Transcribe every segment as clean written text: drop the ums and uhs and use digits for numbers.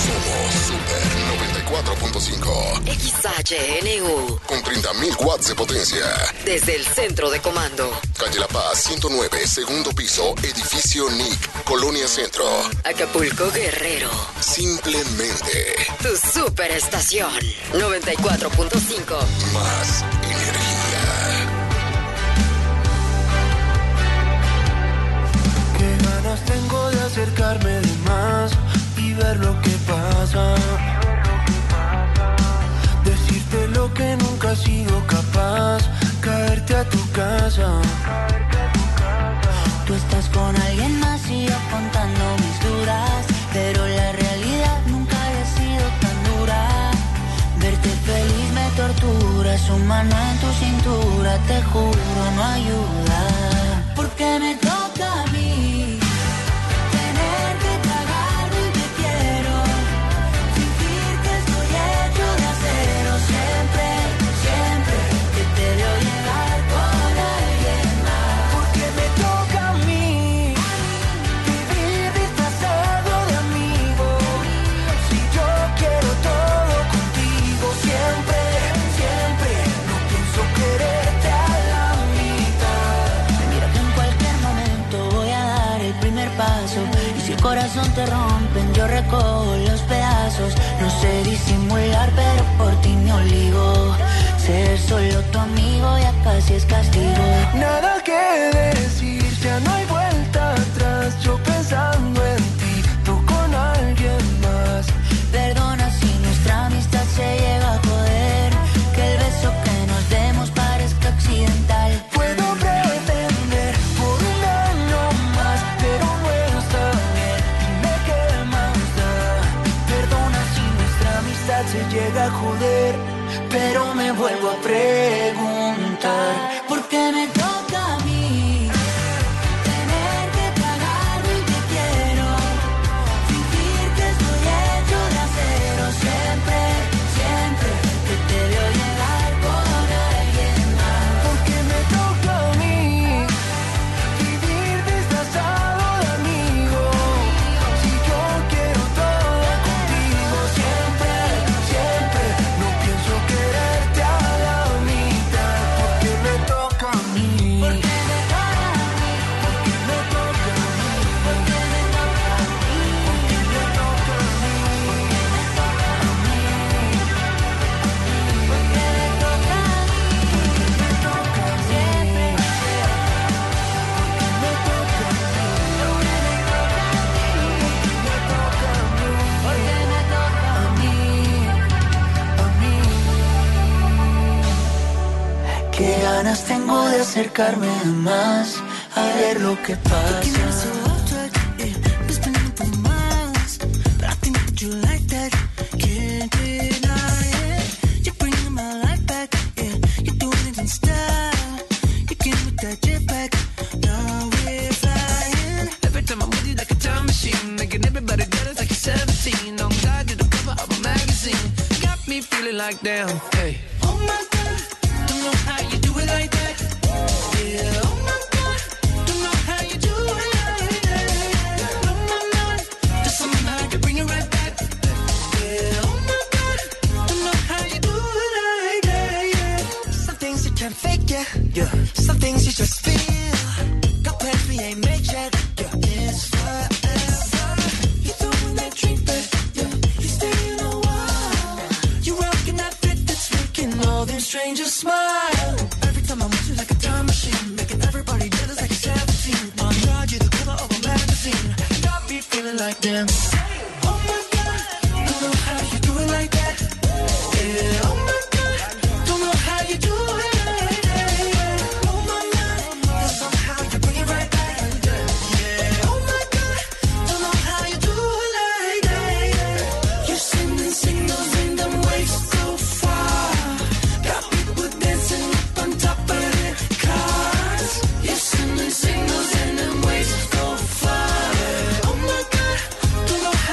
Somos Super 94.5. XHNU. Con 30.000 watts de potencia. Desde el centro de comando. Calle La Paz, 109, segundo piso, edificio NIC, Colonia Centro. Acapulco, Guerrero. Simplemente. Tu superestación. 94.5. Más energía. Qué ganas tengo de acercarme de más y ver lo que pasa. Decirte lo que nunca he sido capaz, caerte a tu casa. Tú estás con alguien más y yo contando mis dudas, pero la realidad nunca había sido tan dura. Verte feliz me tortura, su mano en tu cintura, te juro no ayuda. Porque me toca a mí tener que tragarme y te quiero, fingir que estoy hecho de acero. Siempre, siempre que te veo llegar con alguien más. Porque me toca a mí vivir disfrazado de amigo. Si yo quiero todo contigo, siempre, siempre no pienso quererte a la mitad. Mira que en cualquier momento voy a dar el primer paso, y si el corazón te rompen yo recojo los pedazos. No sé disimular pero por ti me obligo, ser solo tu amigo ya casi es castigo. Nada que decir, ya no hay vuelta atrás. Yo pensando en ti, tú con alguien más. Perdona si nuestra amistad se llega a joder, que el beso que nos demos parezca accidental. Puedo pretender por un año más, pero no está bien. Dime qué más da. Perdona si nuestra amistad se llega a joder, pero me vuelvo a preguntar. ¿Por qué me toca a mí tener que tragarme y te quiero, fingir que estoy hecho de acero? Siempre, siempre que te veo llegar con alguien más. Porque me toca a mí vivir disfrazado de amigo. Si yo quiero todo contigo, siempre, siempre no pienso quererte a la mitad. Porque me toca a mí. Porque me toca a mí. Porque me toca a mí. Porque me toca a mí. Porque me toca a mí. Porque me toca a Qué ganas tengo de acercarme más, a ver lo que pasa. Like damn, hey. Oh my God, don't know how you do it like that. Yeah, oh my God, don't know how you do it like that. Oh my God, just somehow you bring it right back. Yeah, oh my God, don't know how you do it like that. Yeah. Some things you can't fake, yeah. Some things you just feel. Got plans we ain't made yet. Yeah, it's forever. You throwing that drink back, yeah. You staying a while. You rocking that fit that's making all them strangers smile. Every time I'm with you like a time machine, making everybody jealous like you're 17. My God, you're the cover of a magazine. Got me feeling like damn. Oh my God, don't know how you do it like that. Yeah, oh my God, don't know how you do it like that. Yeah. Oh my God, but somehow you bring it right back. Yeah, oh my God, don't know how you do it like that. Yeah. You're sending signals in them waves so far. Got people dancing up on top of their cars. You're sending signals in them waves so far. Oh my God, don't know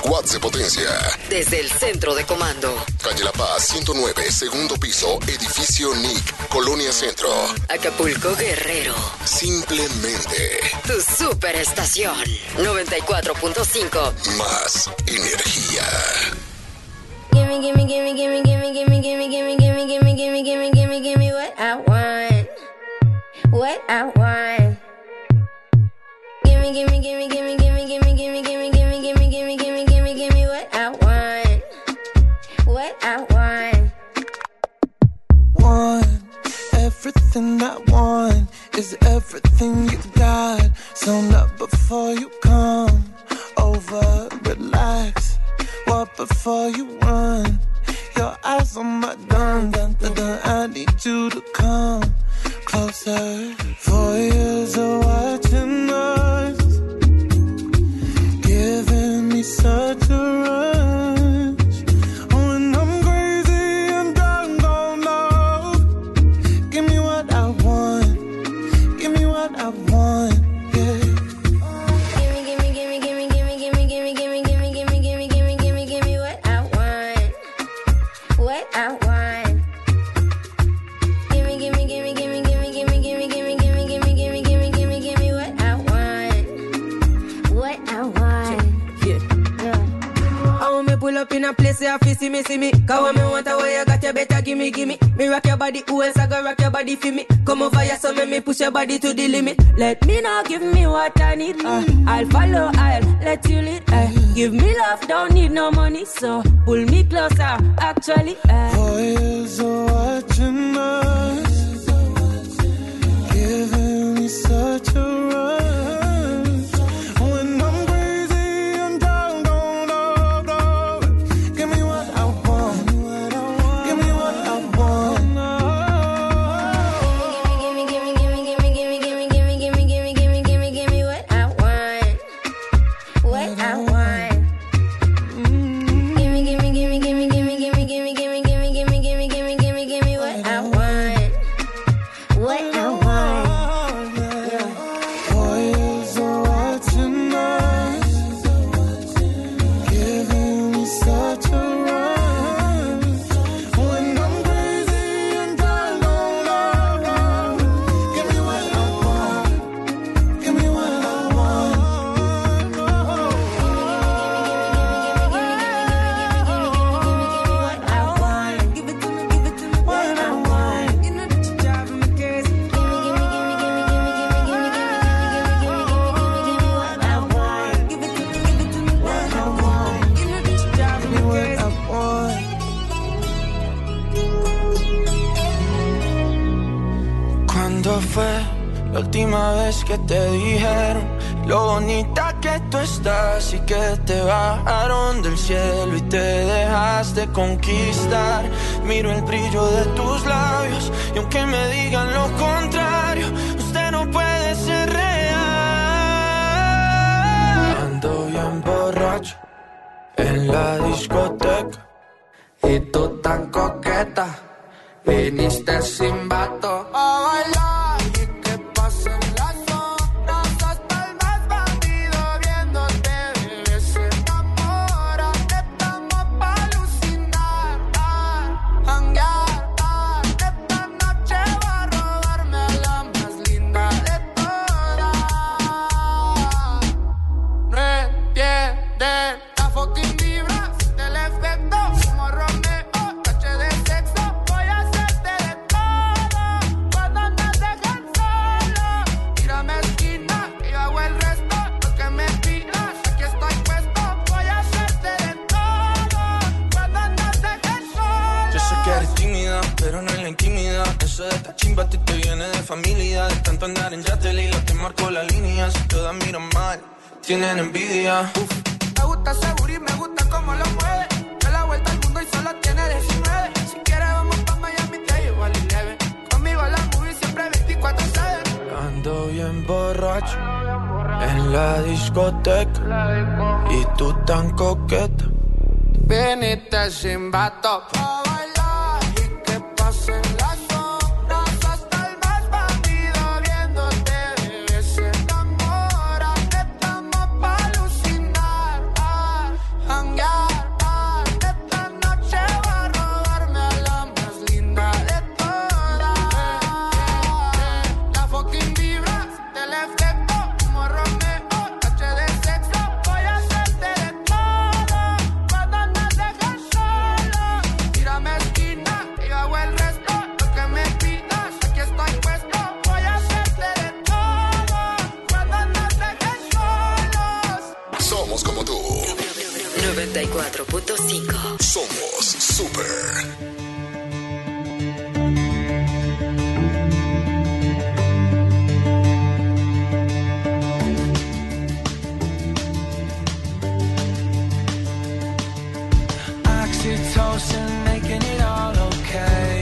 watts de potencia. Desde el centro de comando. Calle La Paz, 109, segundo piso, edificio Nick, Colonia Centro. Acapulco, Guerrero. Simplemente Tu superestación. 94.5. más energía. Gimme, gimme, gimme, gimme, gimme, gimme, gimme, gimme, gimme, gimme, gimme, gimme, gimme, gimme what I want. What I want. Gimme, gimme, gimme, gimme, gimme, gimme, gimme, gimme, gimme, gimme, gimme, gimme, gimme, gimme what I want. What I want. Want everything I want is everything you got. So not before you come over, relax. What before you run? Your eyes on my dun dun dun dun. I need you to come closer. 4 years of watching us, giving me such a rush. When I'm crazy and down, don't know. Give me what I want. Give me what I want. Yeah. Gimme, gimme, gimme, gimme, gimme, gimme, gimme, gimme, gimme, gimme, gimme, gimme, gimme, gimme what I want. What I want. Gimme, gimme, gimme, gimme, gimme, gimme, gimme, gimme, gimme, gimme, gimme, gimme, gimme, gimme what I want. What I want. I want me pull up in a place where I see me. Cause when me want a way you got, you better gimme. Me rock your body, who else I go rock your body for me? Come over here, so make me push your body to the limit. Let me know, give me what I need. I'll follow, I'll let you lead. Give me love, don't need no money, so pull me closer, actually. 4 years of watching us, giving me such a rush. When I'm crazy and down, don't know. Give me what I want. Give me what I want. Gimme, gimme, gimme, gimme, gimme, gimme, gimme, gimme, gimme, gimme, gimme, gimme what I want. What I want. Gimme, gimme, gimme, gimme, gimme, gimme, gimme, gimme, gimme, gimme, gimme, gimme, gimme, gimme what I want. What I want. 4 years of watching us, giving me such a rush. When I'm crazy and down, don't know. Give me what I want. Give me what I want. What I want. Give it to me, give it to me. What I want. You know that you're driving me crazy. Gimme, gimme, gimme, gimme, gimme, gimme, gimme, gimme, gimme, what I want. Give it to me, give it to me. What I want. You know that you're driving me What crazy. I want. ¿Cuándo fue la última vez que te dijeron lo bonita que tú estás y que te bajaron del cielo y te dejaste conquistar? Miro el brillo de tus labios y aunque me digan lo contrario, usted no puede ser real. Ando bien borracho en la discoteca y tú tan coqueta, viniste sin vato a bailar y que pasen las horas hasta el más bandido viéndote, bebé, se enamora. Estamos pa' alucinar, hanguear, esta noche va a robarme a la más linda de todas. No entienden la fucking vibra del efecto, como Romeo, noche de sexo. Voy a hacerte de todo cuando andas dejan solo. Tírame esquina y yo hago el resto. Lo que me pidas, aquí estoy puesto. Voy a hacerte de todo cuando andas dejan solo. Yo sé que eres tímida, pero no en la intimidad. Eso de esta chimba a ti te viene de familia. De tanto andar en Yatelila te marco la línea. Si todas miran mal, tienen envidia. Me gusta seguro y me gusta cómo lo mueve. Da la vuelta al mundo y solo tiene 19. Si quieres vamos pa' Miami, te llevo al 11. Conmigo la movie siempre 24/7. Ando bien borracho en la discoteca y tú tan coqueta, viniste sin vato pa' bailar y que pasen las horas hasta el más bandido viéndote, bebé, se enamora. Estamos pa' alucinar, 94.5. Somos Super. Oxytocin making it all okay.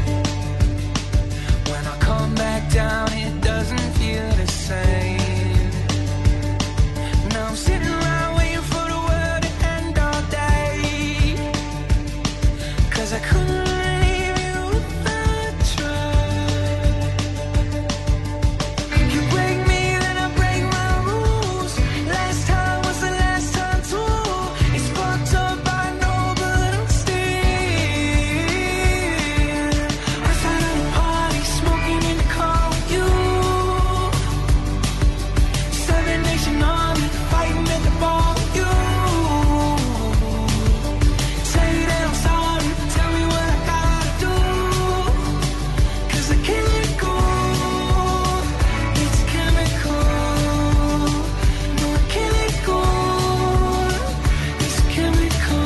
When I come back down, it doesn't feel the same. Now I'm sitting around waiting for the world to end all day. 'Cause I couldn't leave you without try. You break me, then I break my rules. Last time was the last time too. It's fucked up, I know, but I'm still outside of the party, smoking in the car with you. Seven Nation Army, fighting at the bar with you. Say that I'm sorry, tell me what I gotta do. 'Cause I can't let go. It's chemical. No, I can't let go. It's chemical.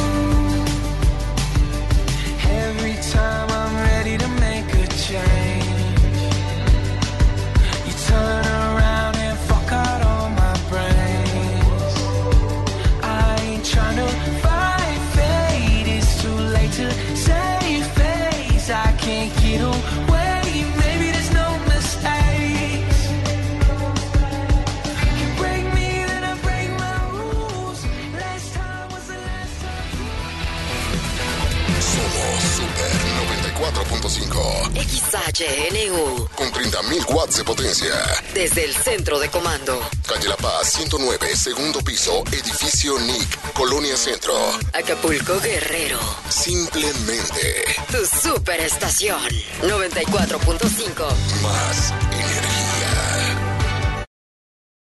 Every time I'm ready to make a change, you turn around and fuck out all my brains. I ain't trying to fight fate, it's too late to save face. I can't get away, maybe there's no mistakes. You break me, then I break my rules. Last time was the last time. Somos Super 94.5. XHNU. Con 30.000 watts de potencia. Desde el centro de comando. Calle La Paz, 109, segundo piso, edificio NIC, Colonia Centro. Acapulco, Guerrero. Simplemente Tu superestación. 94.5. más energía.